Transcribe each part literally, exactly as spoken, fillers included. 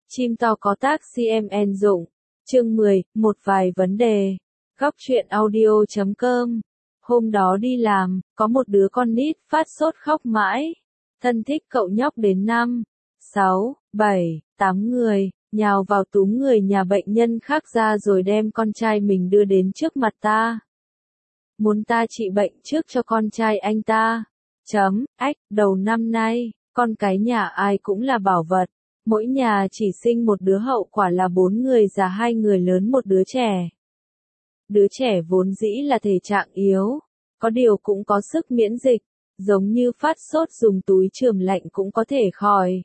Chim to có tác xê em en dụng. Chương mười, một vài vấn đề. Góc truyện audio chấm com. Hôm đó đi làm, có một đứa con nít phát sốt khóc mãi. Thân thích cậu nhóc đến năm, sáu, bảy, tám người, nhào vào túm người nhà bệnh nhân khác ra rồi đem con trai mình đưa đến trước mặt ta. Muốn ta trị bệnh trước cho con trai anh ta. Chấm, ách, đầu năm nay, con cái nhà ai cũng là bảo vật. Mỗi nhà chỉ sinh một đứa hậu quả là bốn người già hai người lớn một đứa trẻ. Đứa trẻ vốn dĩ là thể trạng yếu, có điều cũng có sức miễn dịch, giống như phát sốt dùng túi chườm lạnh cũng có thể khỏi.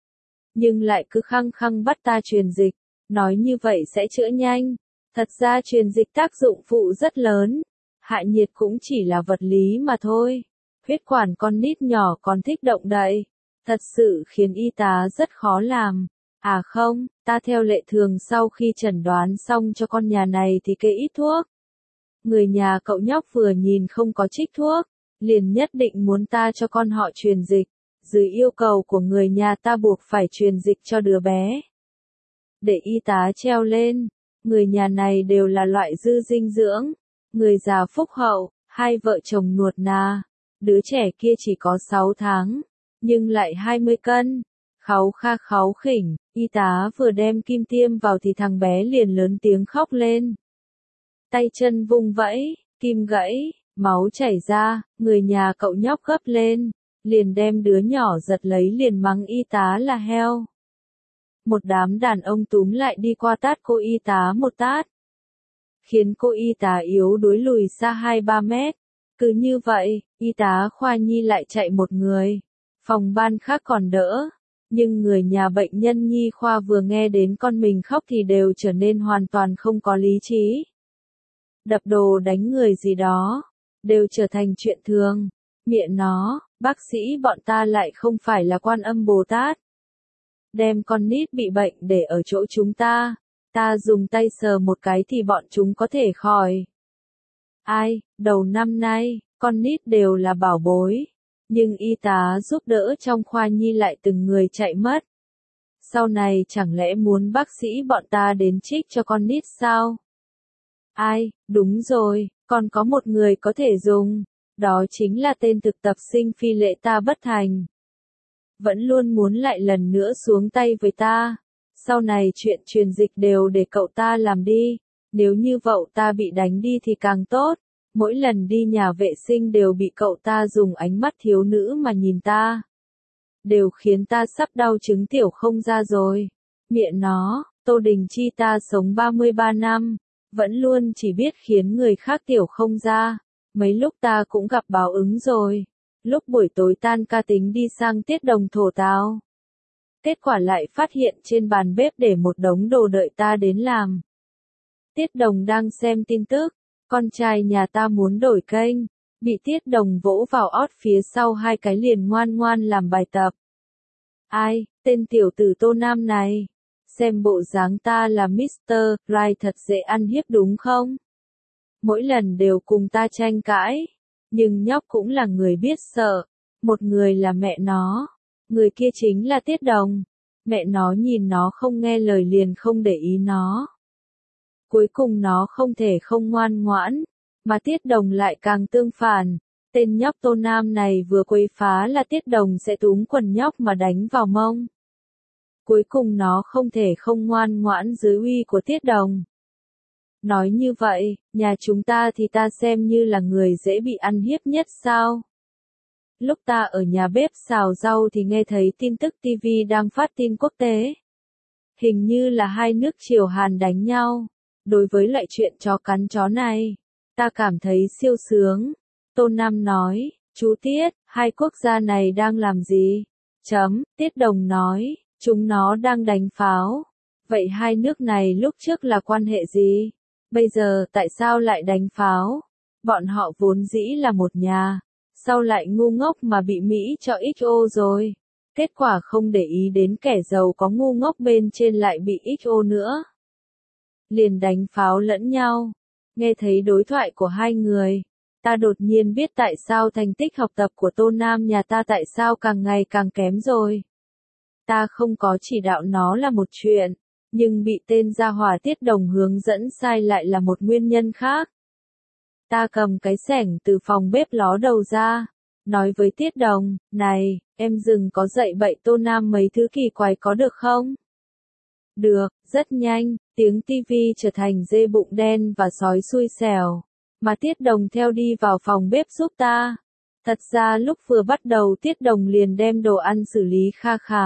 Nhưng lại cứ khăng khăng bắt ta truyền dịch, nói như vậy sẽ chữa nhanh. Thật ra truyền dịch tác dụng phụ rất lớn, hạ nhiệt cũng chỉ là vật lý mà thôi. Huyết quản con nít nhỏ còn thích động đậy. Thật sự khiến y tá rất khó làm. À không, ta theo lệ thường sau khi chẩn đoán xong cho con nhà này thì kê ít thuốc. Người nhà cậu nhóc vừa nhìn không có trích thuốc, liền nhất định muốn ta cho con họ truyền dịch. Dưới yêu cầu của người nhà ta buộc phải truyền dịch cho đứa bé. Để y tá treo lên, người nhà này đều là loại dư dinh dưỡng. Người già phúc hậu, hai vợ chồng nuột nà. Đứa trẻ kia chỉ có sáu tháng. Nhưng lại hai mươi cân, kháu kha kháu khỉnh, y tá vừa đem kim tiêm vào thì thằng bé liền lớn tiếng khóc lên. Tay chân vung vẫy, kim gãy, máu chảy ra, người nhà cậu nhóc gấp lên, liền đem đứa nhỏ giật lấy liền mắng y tá là heo. Một đám đàn ông túm lại đi qua tát cô y tá một tát, khiến cô y tá yếu đuối lùi xa hai ba mét. Cứ như vậy, y tá khoa nhi lại chạy một người. Phòng ban khác còn đỡ, nhưng người nhà bệnh nhân nhi khoa vừa nghe đến con mình khóc thì đều trở nên hoàn toàn không có lý trí. Đập đồ đánh người gì đó, đều trở thành chuyện thường. Mẹ nó, bác sĩ bọn ta lại không phải là Quan Âm Bồ Tát. Đem con nít bị bệnh để ở chỗ chúng ta, ta dùng tay sờ một cái thì bọn chúng có thể khỏi. Ai, đầu năm nay, con nít đều là bảo bối. Nhưng y tá giúp đỡ trong khoa nhi lại từng người chạy mất. Sau này chẳng lẽ muốn bác sĩ bọn ta đến trích cho con nít sao? Ai, đúng rồi, còn có một người có thể dùng. Đó chính là tên thực tập sinh Phi Lệ ta bất thành. Vẫn luôn muốn lại lần nữa xuống tay với ta. Sau này chuyện truyền dịch đều để cậu ta làm đi. Nếu như vợ ta bị đánh đi thì càng tốt. Mỗi lần đi nhà vệ sinh đều bị cậu ta dùng ánh mắt thiếu nữ mà nhìn ta. Đều khiến ta sắp đau trứng tiểu không ra rồi. Mẹ nó, Tô Đình Chi ta sống ba mươi ba năm, vẫn luôn chỉ biết khiến người khác tiểu không ra. Mấy lúc ta cũng gặp báo ứng rồi. Lúc buổi tối tan ca tính đi sang Tiết Đồng thổ táo. Kết quả lại phát hiện trên bàn bếp để một đống đồ đợi ta đến làm. Tiết Đồng đang xem tin tức. Con trai nhà ta muốn đổi kênh, bị Tiết Đồng vỗ vào ót phía sau hai cái liền ngoan ngoan làm bài tập. Ai, tên tiểu tử Tô Nam này, xem bộ dáng ta là mít tơ Right thật dễ ăn hiếp đúng không? Mỗi lần đều cùng ta tranh cãi, nhưng nhóc cũng là người biết sợ, một người là mẹ nó, người kia chính là Tiết Đồng, mẹ nó nhìn nó không nghe lời liền không để ý nó. Cuối cùng nó không thể không ngoan ngoãn, mà Tiết Đồng lại càng tương phản. Tên nhóc Tô Nam này vừa quấy phá là Tiết Đồng sẽ túm quần nhóc mà đánh vào mông. Cuối cùng nó không thể không ngoan ngoãn dưới uy của Tiết Đồng. Nói như vậy, nhà chúng ta thì ta xem như là người dễ bị ăn hiếp nhất sao? Lúc ta ở nhà bếp xào rau thì nghe thấy tin tức ti vi đang phát tin quốc tế. Hình như là hai nước Triều Hàn đánh nhau. Đối với loại chuyện chó cắn chó này, ta cảm thấy siêu sướng. Tô Nam nói, chú Tiết, hai quốc gia này đang làm gì? Chấm, Tiết Đồng nói, chúng nó đang đánh pháo. Vậy hai nước này lúc trước là quan hệ gì? Bây giờ tại sao lại đánh pháo? Bọn họ vốn dĩ là một nhà, sau lại ngu ngốc mà bị Mỹ cho ích ô rồi. Kết quả không để ý đến kẻ giàu có ngu ngốc bên trên lại bị ích ô nữa. Liền đánh pháo lẫn nhau. Nghe thấy đối thoại của hai người, ta đột nhiên biết tại sao thành tích học tập của Tô Nam nhà ta tại sao càng ngày càng kém rồi. Ta không có chỉ đạo nó là một chuyện, nhưng bị tên gia hỏa Tiết Đồng hướng dẫn sai lại là một nguyên nhân khác. Ta cầm cái xẻng từ phòng bếp ló đầu ra, nói với Tiết Đồng, này, em dừng có dạy bậy Tô Nam mấy thứ kỳ quái có được không? Được, rất nhanh, tiếng tivi trở thành dê bụng đen và sói xui xẻo, mà Tiết Đồng theo đi vào phòng bếp giúp ta. Thật ra lúc vừa bắt đầu Tiết Đồng liền đem đồ ăn xử lý kha khá.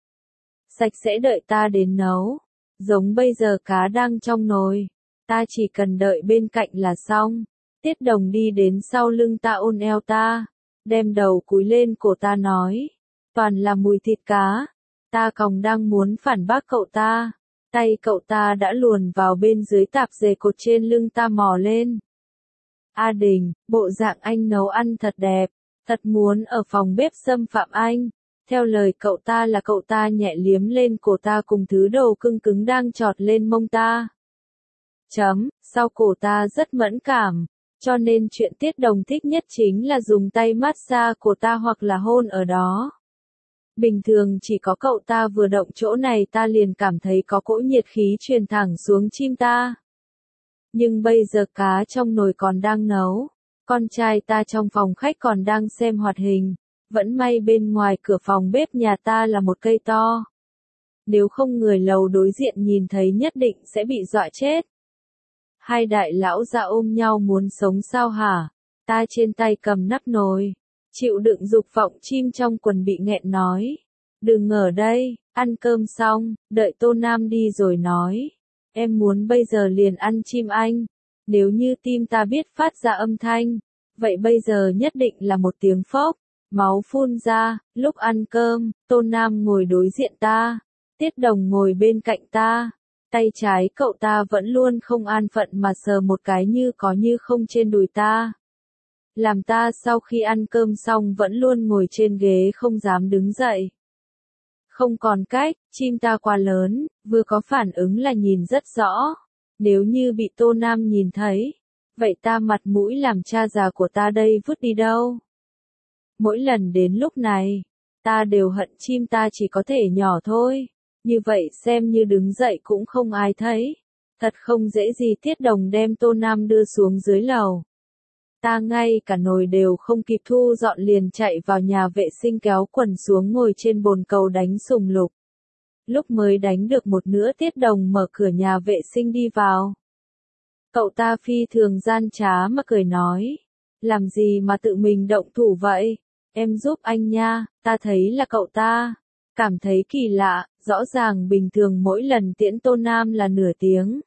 Sạch sẽ đợi ta đến nấu, giống bây giờ cá đang trong nồi, ta chỉ cần đợi bên cạnh là xong. Tiết Đồng đi đến sau lưng ta ôm eo ta, đem đầu cúi lên cổ ta nói, toàn là mùi thịt cá. Ta còng đang muốn phản bác cậu ta, tay cậu ta đã luồn vào bên dưới tạp dề cột trên lưng ta mò lên. A Đình, bộ dạng anh nấu ăn thật đẹp, thật muốn ở phòng bếp xâm phạm anh. Theo lời cậu ta là cậu ta nhẹ liếm lên cổ ta cùng thứ đầu cưng cứng đang trọt lên mông ta. Chấm, sau cổ ta rất mẫn cảm, cho nên chuyện Tiết Đồng thích nhất chính là dùng tay massage cổ ta hoặc là hôn ở đó. Bình thường chỉ có cậu ta vừa động chỗ này ta liền cảm thấy có cỗ nhiệt khí truyền thẳng xuống chim ta. Nhưng bây giờ cá trong nồi còn đang nấu, con trai ta trong phòng khách còn đang xem hoạt hình, vẫn may bên ngoài cửa phòng bếp nhà ta là một cây to. Nếu không người lầu đối diện nhìn thấy nhất định sẽ bị dọa chết. Hai đại lão già ôm nhau muốn sống sao hả? Ta trên tay cầm nắp nồi, chịu đựng dục vọng chim trong quần bị nghẹn nói. Đừng ở đây, ăn cơm xong, đợi Tô Nam đi rồi nói. Em muốn bây giờ liền ăn chim anh. Nếu như tim ta biết phát ra âm thanh, vậy bây giờ nhất định là một tiếng phốc, máu phun ra. Lúc ăn cơm, Tô Nam ngồi đối diện ta, Tiết Đồng ngồi bên cạnh ta. Tay trái cậu ta vẫn luôn không an phận mà sờ một cái như có như không trên đùi ta. Làm ta sau khi ăn cơm xong vẫn luôn ngồi trên ghế không dám đứng dậy. Không còn cách, chim ta quá lớn, vừa có phản ứng là nhìn rất rõ. Nếu như bị Tô Nam nhìn thấy, vậy ta mặt mũi làm cha già của ta đây vứt đi đâu? Mỗi lần đến lúc này, ta đều hận chim ta chỉ có thể nhỏ thôi. Như vậy xem như đứng dậy cũng không ai thấy. Thật không dễ gì Tiết Đồng đem Tô Nam đưa xuống dưới lầu. Ta ngay cả nồi đều không kịp thu dọn liền chạy vào nhà vệ sinh kéo quần xuống ngồi trên bồn cầu đánh sùng lục. Lúc mới đánh được một nửa Tiết Đồng mở cửa nhà vệ sinh đi vào. Cậu ta phi thường gian trá mà cười nói. Làm gì mà tự mình động thủ vậy? Em giúp anh nha, ta thấy là cậu ta. Cảm thấy kỳ lạ, rõ ràng bình thường mỗi lần tiễn Tô Nam là nửa tiếng.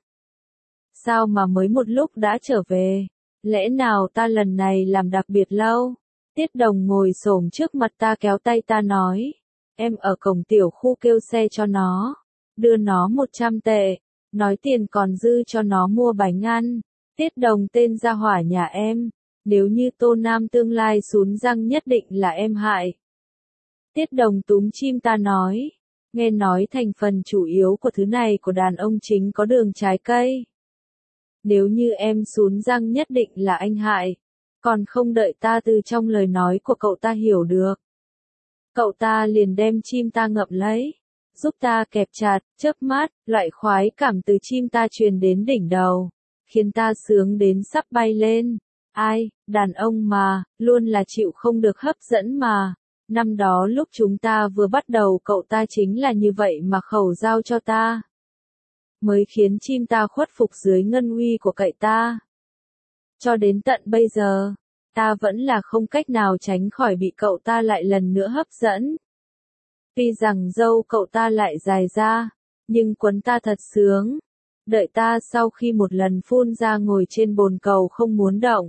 Sao mà mới một lúc đã trở về? Lẽ nào ta lần này làm đặc biệt lâu? Tiết Đồng ngồi xổm trước mặt ta kéo tay ta nói. Em ở cổng tiểu khu kêu xe cho nó. Đưa nó một trăm tệ. Nói tiền còn dư cho nó mua bánh ăn. Tiết Đồng tên gia hỏa nhà em. Nếu như Tô Nam tương lai sún răng nhất định là em hại. Tiết Đồng túm chim ta nói. Nghe nói thành phần chủ yếu của thứ này của đàn ông chính có đường trái cây. Nếu như em sún răng nhất định là anh hại. Còn không đợi ta từ trong lời nói của cậu ta hiểu được. Cậu ta liền đem chim ta ngậm lấy. Giúp ta kẹp chặt, chớp mắt, loại khoái cảm từ chim ta truyền đến đỉnh đầu. Khiến ta sướng đến sắp bay lên. Ai, đàn ông mà, luôn là chịu không được hấp dẫn mà. Năm đó lúc chúng ta vừa bắt đầu cậu ta chính là như vậy mà khẩu giao cho ta. Mới khiến chim ta khuất phục dưới ngân uy của cậy ta. Cho đến tận bây giờ, ta vẫn là không cách nào tránh khỏi bị cậu ta lại lần nữa hấp dẫn. Tuy rằng râu cậu ta lại dài ra, nhưng quấn ta thật sướng. Đợi ta sau khi một lần phun ra ngồi trên bồn cầu không muốn động.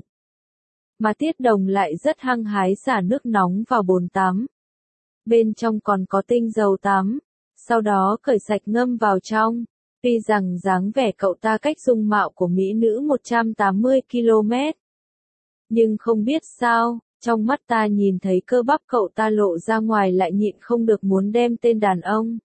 Mà Tiết Đồng lại rất hăng hái xả nước nóng vào bồn tắm. Bên trong còn có tinh dầu tắm. Sau đó cởi sạch ngâm vào trong. Tuy rằng dáng vẻ cậu ta cách dung mạo của mỹ nữ một trăm tám mươi ki lô mét. Nhưng không biết sao, trong mắt ta nhìn thấy cơ bắp cậu ta lộ ra ngoài lại nhịn không được muốn đem tên đàn ông.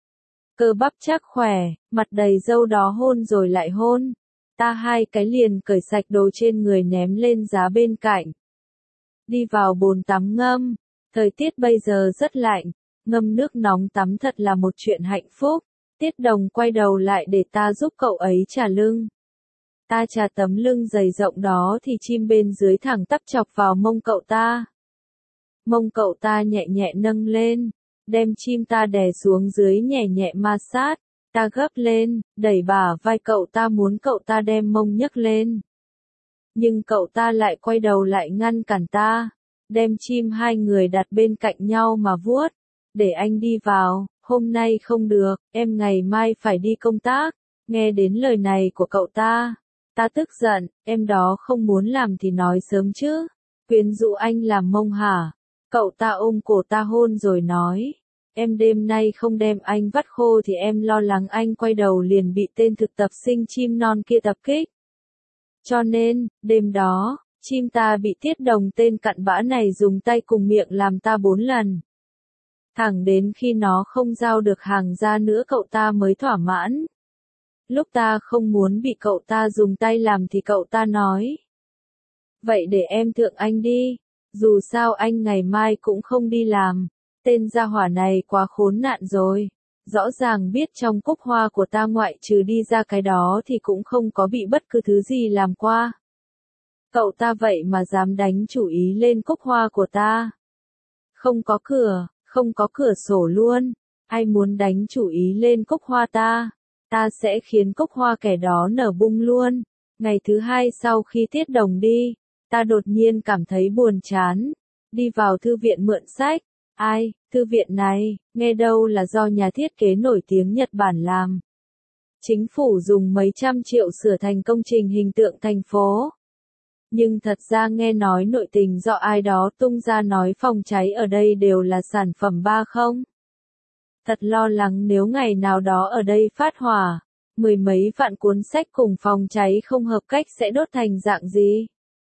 Cơ bắp chắc khỏe, mặt đầy râu đó hôn rồi lại hôn. Ta hai cái liền cởi sạch đồ trên người ném lên giá bên cạnh. Đi vào bồn tắm ngâm. Thời tiết bây giờ rất lạnh. ngâm nước nóng tắm thật là một chuyện hạnh phúc. Tiết Đồng quay đầu lại để ta giúp cậu ấy chà lưng. Ta chà tấm lưng dày rộng đó thì chim bên dưới thẳng tắp chọc vào mông cậu ta. Mông cậu ta nhẹ nhẹ nâng lên, đem chim ta đè xuống dưới nhẹ nhẹ ma sát. Ta gấp lên, đẩy bả vai cậu ta muốn cậu ta đem mông nhấc lên. Nhưng cậu ta lại quay đầu lại ngăn cản ta, đem chim hai người đặt bên cạnh nhau mà vuốt. Để anh đi vào, hôm nay không được, em ngày mai phải đi công tác. Nghe đến lời này của cậu ta, ta tức giận, em đó không muốn làm thì nói sớm chứ. Quyến rũ anh làm mông hả? Cậu ta ôm cổ ta hôn rồi nói, em đêm nay không đem anh vắt khô thì em lo lắng anh quay đầu liền bị tên thực tập sinh chim non kia tập kích. Cho nên, đêm đó, chim ta bị Tiết Đồng tên cặn bã này dùng tay cùng miệng làm ta bốn lần. Thẳng đến khi nó không giao được hàng ra nữa cậu ta mới thỏa mãn. Lúc ta không muốn bị cậu ta dùng tay làm thì cậu ta nói, vậy để em thượng anh đi, dù sao anh ngày mai cũng không đi làm. Tên gia hỏa này quá khốn nạn rồi. Rõ ràng biết trong cúc hoa của ta ngoại trừ đi ra cái đó thì cũng không có bị bất cứ thứ gì làm qua. Cậu ta vậy mà dám đánh chủ ý lên cúc hoa của ta. Không có cửa, không có cửa sổ luôn. Ai muốn đánh chủ ý lên cúc hoa ta, ta sẽ khiến cúc hoa kẻ đó nở bung luôn. Ngày thứ hai sau khi Tiết Đồng đi, ta đột nhiên cảm thấy buồn chán. Đi vào thư viện mượn sách. Ai, thư viện này, nghe đâu là do nhà thiết kế nổi tiếng Nhật Bản làm. Chính phủ dùng mấy trăm triệu sửa thành công trình hình tượng thành phố. Nhưng thật ra nghe nói nội tình do ai đó tung ra nói phòng cháy ở đây đều là sản phẩm ba không. Thật lo lắng nếu ngày nào đó ở đây phát hỏa, mười mấy vạn cuốn sách cùng phòng cháy không hợp cách sẽ đốt thành dạng gì.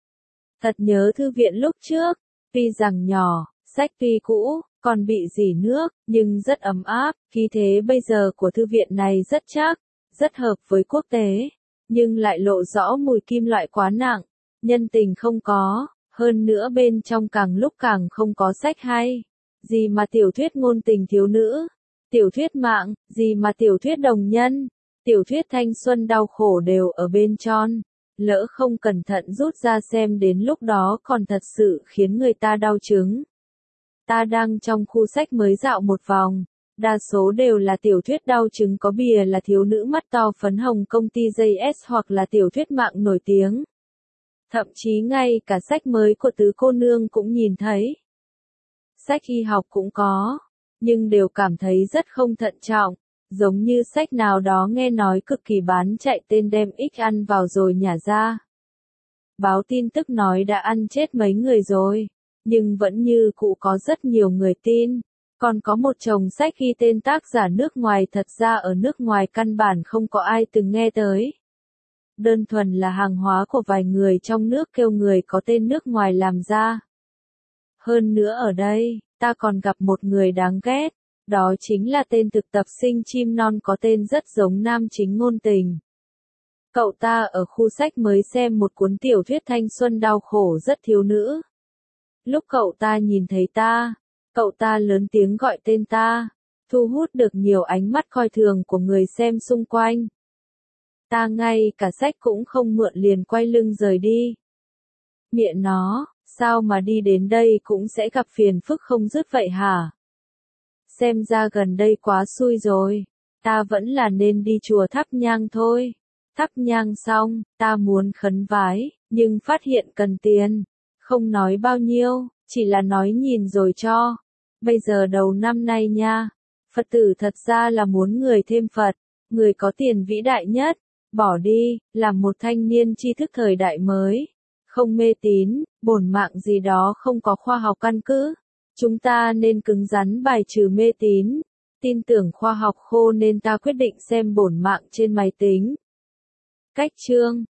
Thật nhớ thư viện lúc trước, tuy rằng nhỏ, sách tuy cũ, còn bị rỉ nước, nhưng rất ấm áp, khí thế bây giờ của thư viện này rất chắc, rất hợp với quốc tế, nhưng lại lộ rõ mùi kim loại quá nặng, nhân tình không có, hơn nữa bên trong càng lúc càng không có sách hay. Gì mà tiểu thuyết ngôn tình thiếu nữ, tiểu thuyết mạng, gì mà tiểu thuyết đồng nhân, tiểu thuyết thanh xuân đau khổ đều ở bên trong. Lỡ không cẩn thận rút ra xem đến lúc đó còn thật sự khiến người ta đau chứng. Ta đang trong khu sách mới dạo một vòng, đa số đều là tiểu thuyết đau chứng có bìa là thiếu nữ mắt to phấn hồng công ty gi ét hoặc là tiểu thuyết mạng nổi tiếng. Thậm chí ngay cả sách mới của tứ cô nương cũng nhìn thấy. Sách y học cũng có, nhưng đều cảm thấy rất không thận trọng, giống như sách nào đó nghe nói cực kỳ bán chạy tên đem ích ăn vào rồi nhả ra. Báo tin tức nói đã ăn chết mấy người rồi, nhưng vẫn như cũ có rất nhiều người tin. Còn có một chồng sách ghi tên tác giả nước ngoài thật ra ở nước ngoài căn bản không có ai từng nghe tới. Đơn thuần là hàng hóa của vài người trong nước kêu người có tên nước ngoài làm ra. Hơn nữa ở đây, ta còn gặp một người đáng ghét, đó chính là tên thực tập sinh chim non có tên rất giống nam chính ngôn tình. Cậu ta ở khu sách mới xem một cuốn tiểu thuyết thanh xuân đau khổ rất thiếu nữ. Lúc cậu ta nhìn thấy ta, cậu ta lớn tiếng gọi tên ta, thu hút được nhiều ánh mắt coi thường của người xem xung quanh. Ta ngay cả sách cũng không mượn liền quay lưng rời đi. Mẹ nó, sao mà đi đến đây cũng sẽ gặp phiền phức không dứt vậy hả? Xem ra gần đây quá xui rồi, ta vẫn là nên đi chùa thắp nhang thôi. Thắp nhang xong, ta muốn khấn vái, nhưng phát hiện cần tiền. Không nói bao nhiêu, chỉ là nói nhìn rồi cho. Bây giờ đầu năm nay nha, Phật tử thật ra là muốn người thêm Phật, người có tiền vĩ đại nhất, bỏ đi, làm một thanh niên tri thức thời đại mới. Không mê tín, bổn mạng gì đó không có khoa học căn cứ. Chúng ta nên cứng rắn bài trừ mê tín, tin tưởng khoa học khô nên ta quyết định xem bổn mạng trên máy tính. Cách chương